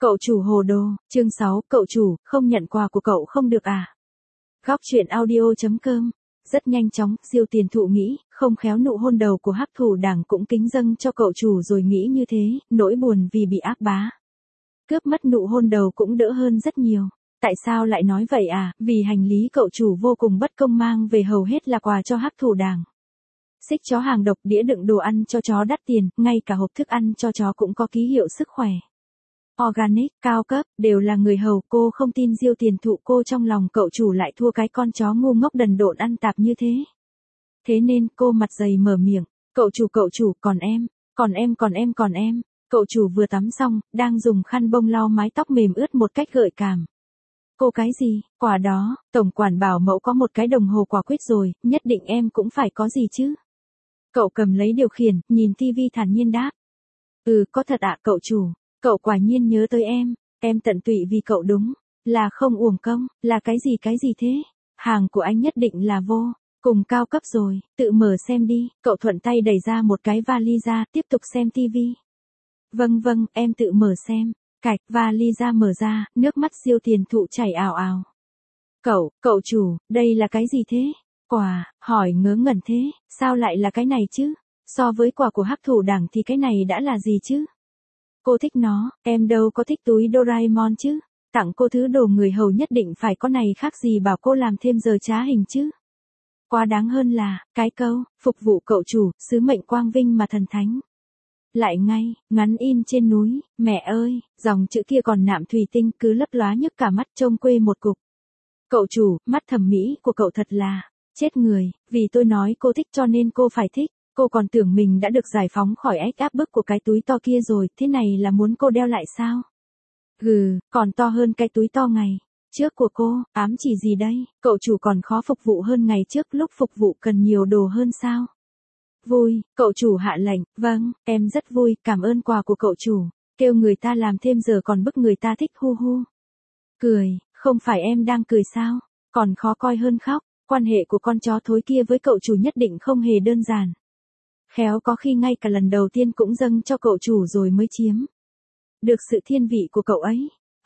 Cậu chủ hồ đồ, chương 6, cậu chủ, không nhận quà của cậu không được à? Góc truyện audio.com. Rất nhanh chóng, Diêu Tiền Thụ nghĩ, không khéo nụ hôn đầu của Hắc Thủ Đảng cũng kính dâng cho cậu chủ rồi nghĩ như thế, nỗi buồn vì bị ác bá cướp mất nụ hôn đầu cũng đỡ hơn rất nhiều. Tại sao lại nói vậy à? Vì hành lý cậu chủ vô cùng bất công mang về hầu hết là quà cho Hắc Thủ Đảng. Xích chó hàng độc, đĩa đựng đồ ăn cho chó đắt tiền, ngay cả hộp thức ăn cho chó cũng có ký hiệu sức khỏe organic, cao cấp, đều là người hầu. Cô không tin Diêu Tiền Thụ cô trong lòng cậu chủ lại thua cái con chó ngu ngốc đần độn ăn tạp như thế. Thế nên cô mặt dày mở miệng, cậu chủ, còn em. Cậu chủ vừa tắm xong, đang dùng khăn bông lau mái tóc mềm ướt một cách gợi cảm. Cô cái gì, quà đó, tổng quản bảo mẫu có một cái đồng hồ quả quyết rồi, nhất định em cũng phải có gì chứ. Cậu cầm lấy điều khiển, nhìn tivi thản nhiên đáp. Ừ, có thật ạ cậu chủ. Cậu quả nhiên nhớ tới em tận tụy vì cậu đúng, là không uổng công, là cái gì thế? Hàng của anh nhất định là vô cùng cao cấp rồi, tự mở xem đi. Cậu thuận tay đẩy ra một cái vali ra, tiếp tục xem tivi. Vâng, em tự mở xem. Cạch, vali ra mở ra, nước mắt Diêu Tiền Thụ chảy ào ào. Cậu chủ, đây là cái gì thế? Quà, hỏi ngớ ngẩn thế, sao lại là cái này chứ? So với quà của Hắc Thủ Đảng thì cái này đã là gì chứ? Cô thích nó, em đâu có thích túi Doraemon chứ. Tặng cô thứ đồ người hầu nhất định phải có này khác gì bảo cô làm thêm giờ trá hình chứ. Quá đáng hơn là, cái câu, phục vụ cậu chủ, sứ mệnh quang vinh mà thần thánh. Lại ngay, ngắn in trên núi, mẹ ơi, dòng chữ kia còn nạm thủy tinh cứ lấp lóa nhức cả mắt trông quê một cục. Cậu chủ, mắt thẩm mỹ của cậu thật là, chết người, vì tôi nói cô thích cho nên cô phải thích. Cô còn tưởng mình đã được giải phóng khỏi áp bức của cái túi to kia rồi, thế này là muốn cô đeo lại sao? Còn to hơn cái túi to ngày trước của cô, ám chỉ gì đây? Cậu chủ còn khó phục vụ hơn ngày trước lúc phục vụ cần nhiều đồ hơn sao? Vui, cậu chủ hạ lệnh, vâng, em rất vui, cảm ơn quà của cậu chủ, kêu người ta làm thêm giờ còn bức người ta thích hu hu. Cười, không phải em đang cười sao? Còn khó coi hơn khóc, quan hệ của con chó thối kia với cậu chủ nhất định không hề đơn giản. Khéo có khi ngay cả lần đầu tiên cũng dâng cho cậu chủ rồi mới chiếm được sự thiên vị của cậu ấy.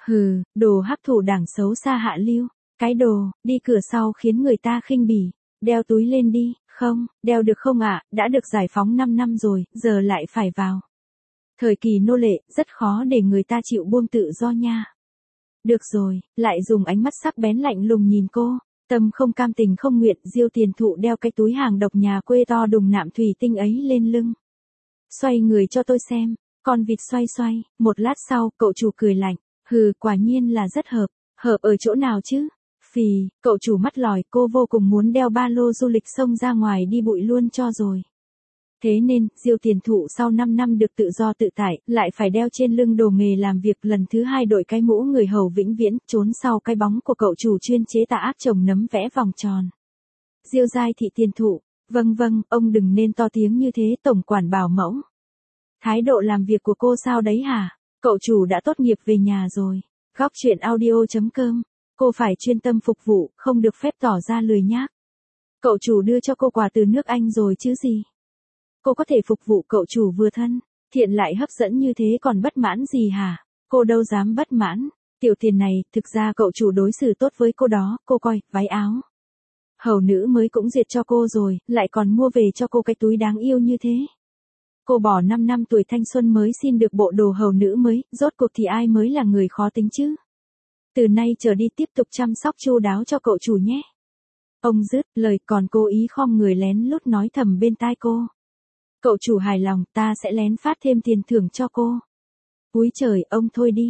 Đồ Hắc Thủ Đảng xấu xa hạ lưu. Cái đồ, đi cửa sau khiến người ta khinh bỉ. Đeo túi lên đi, không, đeo được không ạ, đã được giải phóng 5 năm rồi, giờ lại phải vào thời kỳ nô lệ, rất khó để người ta chịu buông tự do nha. Được rồi, lại dùng ánh mắt sắc bén lạnh lùng nhìn cô. Tâm không cam tình không nguyện, Diêu Tiền Thụ đeo cái túi hàng độc nhà quê to đùng nạm thủy tinh ấy lên lưng. Xoay người cho tôi xem, con vịt xoay, một lát sau, cậu chủ cười lạnh, quả nhiên là rất hợp ở chỗ nào chứ? Phì, cậu chủ mắt lòi, cô vô cùng muốn đeo ba lô du lịch xông ra ngoài đi bụi luôn cho rồi. Thế nên, Diêu Tiền Thụ sau 5 năm được tự do tự tại, lại phải đeo trên lưng đồ nghề làm việc lần thứ 2 đội cái mũ người hầu vĩnh viễn, trốn sau cái bóng của cậu chủ chuyên chế tà ác trồng nấm vẽ vòng tròn. Diêu Giai Thị Tiền Thụ, vâng, ông đừng nên to tiếng như thế, tổng quản bảo mẫu. Thái độ làm việc của cô sao đấy hả? Cậu chủ đã tốt nghiệp về nhà rồi. Góc truyện audio.com, cô phải chuyên tâm phục vụ, không được phép tỏ ra lười nhác. Cậu chủ đưa cho cô quà từ nước Anh rồi chứ gì? Cô có thể phục vụ cậu chủ vừa thân, thiện lại hấp dẫn như thế còn bất mãn gì hả? Cô đâu dám bất mãn. Tiểu Tiền này, thực ra cậu chủ đối xử tốt với cô đó, cô coi, váy áo hầu nữ mới cũng duyệt cho cô rồi, lại còn mua về cho cô cái túi đáng yêu như thế. Cô bỏ 5 năm tuổi thanh xuân mới xin được bộ đồ hầu nữ mới, rốt cuộc thì ai mới là người khó tính chứ? Từ nay trở đi tiếp tục chăm sóc chu đáo cho cậu chủ nhé. Ông dứt lời còn cố ý khom người lén lút nói thầm bên tai cô. Cậu chủ hài lòng, ta sẽ lén phát thêm tiền thưởng cho cô. Úi trời, ông thôi đi,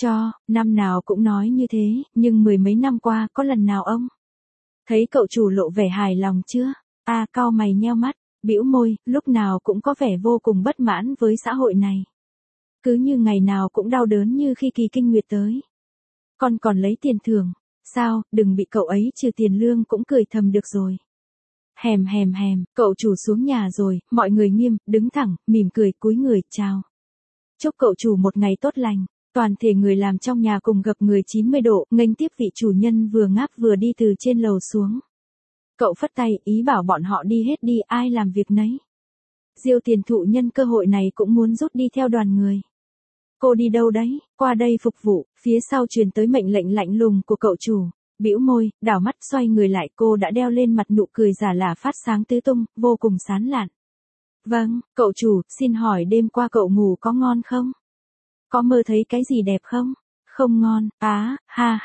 năm nào cũng nói như thế, nhưng 10 mấy năm qua có lần nào ông thấy cậu chủ lộ vẻ hài lòng chưa? Cau mày nheo mắt, bĩu môi, lúc nào cũng có vẻ vô cùng bất mãn với xã hội này. Cứ như ngày nào cũng đau đớn như khi kỳ kinh nguyệt tới. Con còn lấy tiền thưởng, sao, đừng bị cậu ấy trừ tiền lương cũng cười thầm được rồi. Hèm, cậu chủ xuống nhà rồi, mọi người nghiêm, đứng thẳng, mỉm cười, cúi người, chào. Chúc cậu chủ một ngày tốt lành. Toàn thể người làm trong nhà cùng gập người 90 độ, nghênh tiếp vị chủ nhân vừa ngáp vừa đi từ trên lầu xuống. Cậu phất tay, ý bảo bọn họ đi hết đi, ai làm việc nấy. Diêu Tiền Thụ nhân cơ hội này cũng muốn rút đi theo đoàn người. cô đi đâu đấy, qua đây phục vụ, phía sau truyền tới mệnh lệnh lạnh lùng của cậu chủ. Bĩu môi, đảo mắt xoay người lại, cô đã đeo lên mặt nụ cười giả lả phát sáng tứ tung, vô cùng sán lạn. Vâng, cậu chủ, xin hỏi đêm qua cậu ngủ có ngon không? Có mơ thấy cái gì đẹp không? Không ngon, ha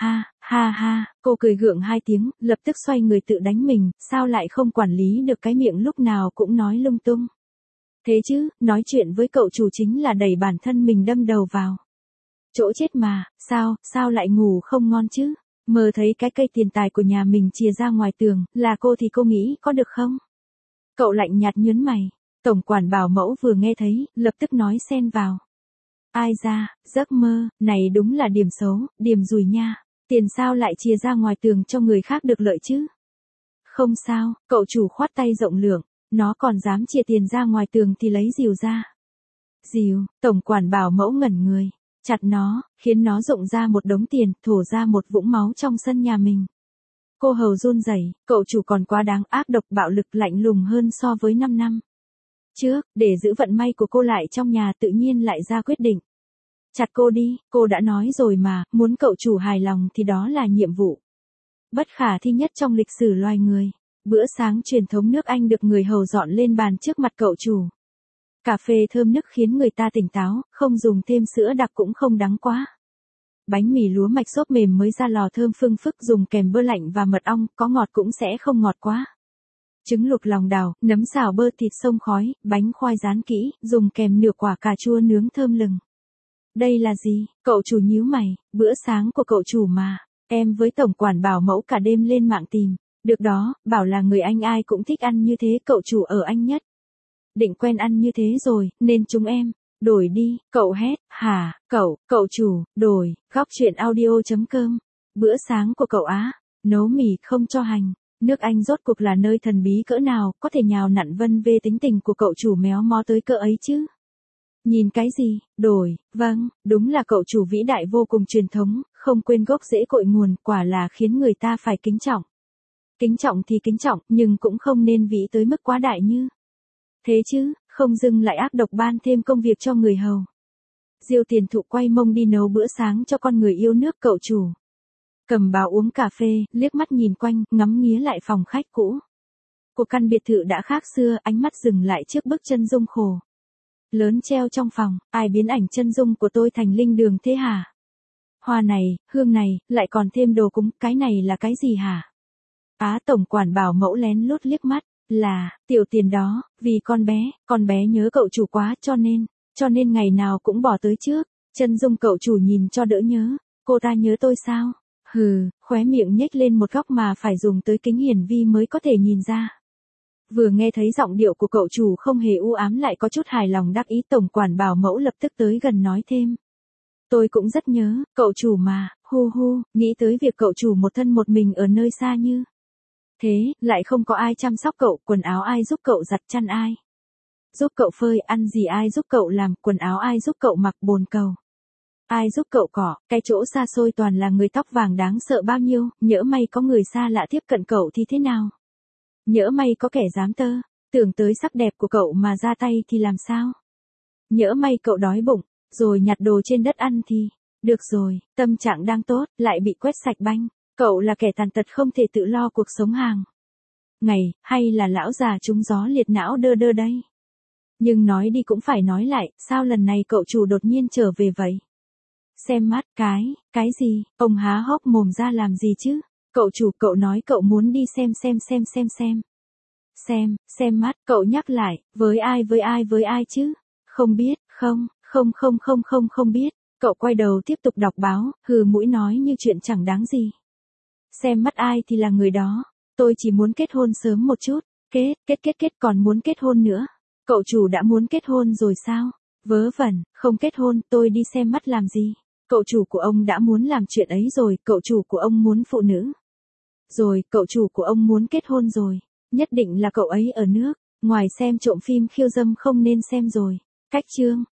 ha, cô cười gượng hai tiếng, lập tức xoay người tự đánh mình, sao lại không quản lý được cái miệng lúc nào cũng nói lung tung. Thế chứ, nói chuyện với cậu chủ chính là đẩy bản thân mình đâm đầu vào chỗ chết mà, sao lại ngủ không ngon chứ? Mơ thấy cái cây tiền tài của nhà mình chìa ra ngoài tường, là cô thì cô nghĩ có được không? Cậu lạnh nhạt nhớn mày, tổng quản bảo mẫu vừa nghe thấy, lập tức nói xen vào. Ai ra, giấc mơ, này đúng là điểm xấu, điểm rủi nha, tiền sao lại chìa ra ngoài tường cho người khác được lợi chứ? Không sao, cậu chủ khoát tay rộng lượng, nó còn dám chìa tiền ra ngoài tường thì lấy rìu ra. Rìu, tổng quản bảo mẫu ngẩn người, chặt nó, khiến nó rụng ra một đống tiền, thổ ra một vũng máu trong sân nhà mình. Cô hầu run rẩy, cậu chủ còn quá đáng, ác độc, bạo lực, lạnh lùng hơn so với 5 năm trước, để giữ vận may của cô lại trong nhà tự nhiên lại ra quyết định. Chặt cô đi, cô đã nói rồi mà, muốn cậu chủ hài lòng thì đó là nhiệm vụ bất khả thi nhất trong lịch sử loài người. Bữa sáng truyền thống nước Anh được người hầu dọn lên bàn trước mặt cậu chủ. Cà phê thơm nức khiến người ta tỉnh táo, không dùng thêm sữa đặc cũng không đắng quá. Bánh mì lúa mạch xốp mềm mới ra lò thơm phưng phức, dùng kèm bơ lạnh và mật ong, có ngọt cũng sẽ không ngọt quá. Trứng luộc lòng đào, nấm xào bơ, thịt xông khói, bánh khoai rán kỹ, dùng kèm nửa quả cà chua nướng thơm lừng. Đây là gì? Cậu chủ nhíu mày, bữa sáng của cậu chủ mà. Em với tổng quản bảo mẫu cả đêm lên mạng tìm. Được đó, bảo là người Anh ai cũng thích ăn như thế, cậu chủ ở Anh nhất định quen ăn như thế rồi, nên chúng em đổi đi, cậu hét. Hả, cậu chủ, đổi. Góc truyện audio.com. Bữa sáng của cậu á, nấu mì không cho hành. Nước Anh rốt cuộc là nơi thần bí cỡ nào, có thể nhào nặn vân vê tính tình của cậu chủ méo mó tới cỡ ấy chứ? Nhìn cái gì, đổi, vâng, đúng là cậu chủ vĩ đại vô cùng truyền thống, không quên gốc rễ cội nguồn, quả là khiến người ta phải kính trọng. Kính trọng thì kính trọng, nhưng cũng không nên vĩ tới mức quá đại như thế chứ, không dưng lại ác độc ban thêm công việc cho người hầu. Diêu Tiền Thụ quay mông đi nấu bữa sáng cho con người yêu nước cậu chủ. Cầm bào uống cà phê, liếc mắt nhìn quanh, ngắm nghía lại phòng khách cũ của căn biệt thự đã khác xưa, ánh mắt dừng lại trước bức chân dung khổ lớn treo trong phòng. Ai biến ảnh chân dung của tôi thành linh đường thế hả? Hoa này, hương này, lại còn thêm đồ cúng, cái này là cái gì hả? Tổng quản bảo mẫu lén lút liếc mắt, là, tiểu Tiền đó, vì con bé nhớ cậu chủ quá cho nên ngày nào cũng bỏ tới trước, chân dung cậu chủ nhìn cho đỡ nhớ, cô ta nhớ tôi sao? Hừ, khóe miệng nhếch lên một góc mà phải dùng tới kính hiển vi mới có thể nhìn ra. Vừa nghe thấy giọng điệu của cậu chủ không hề u ám lại có chút hài lòng đắc ý, tổng quản bảo mẫu lập tức tới gần nói thêm. Tôi cũng rất nhớ, cậu chủ mà, nghĩ tới việc cậu chủ một thân một mình ở nơi xa như thế, lại không có ai chăm sóc cậu, quần áo ai giúp cậu giặt, chăn ai giúp cậu phơi, ăn gì ai giúp cậu làm, quần áo ai giúp cậu mặc, bồn cầu ai giúp cậu cỏ, cái chỗ xa xôi toàn là người tóc vàng đáng sợ bao nhiêu, nhỡ may có người xa lạ tiếp cận cậu thì thế nào? Nhỡ may có kẻ dám tưởng tới sắc đẹp của cậu mà ra tay thì làm sao? Nhỡ may cậu đói bụng, rồi nhặt đồ trên đất ăn thì, được rồi, tâm trạng đang tốt, lại bị quét sạch banh, cậu là kẻ tàn tật không thể tự lo cuộc sống hàng ngày, hay là lão già trúng gió liệt não đơ đơ đây? Nhưng nói đi cũng phải nói lại, sao lần này cậu chủ đột nhiên trở về vậy? Xem mắt, cái gì, ông há hốc mồm ra làm gì chứ? Cậu chủ, cậu nói cậu muốn đi xem mắt, cậu nhắc lại, với ai chứ? Không biết, không biết. Cậu quay đầu tiếp tục đọc báo, hừ mũi nói như chuyện chẳng đáng gì. Xem mắt ai thì là người đó, tôi chỉ muốn kết hôn sớm một chút, kết còn muốn kết hôn nữa. Cậu chủ đã muốn kết hôn rồi sao? Vớ vẩn, không kết hôn, tôi đi xem mắt làm gì? Cậu chủ của ông đã muốn làm chuyện ấy rồi, cậu chủ của ông muốn phụ nữ rồi, cậu chủ của ông muốn kết hôn rồi, nhất định là cậu ấy ở nước ngoài xem trộm phim khiêu dâm không nên xem rồi. Cách chương